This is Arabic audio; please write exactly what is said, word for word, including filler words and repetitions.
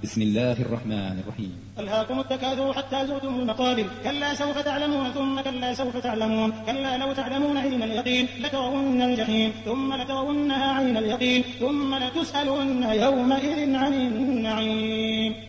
بسم الله الرحمن الرحيم. ألهاكم التكاثر حتى زرتم المقابر، كلا سوف تعلمون ثم كلا سوف تعلمون، كلا لو تعلمون علم اليقين لترون الجحيم ثم لترونها عين اليقين ثم لتسألن يومئذ عن النعيم.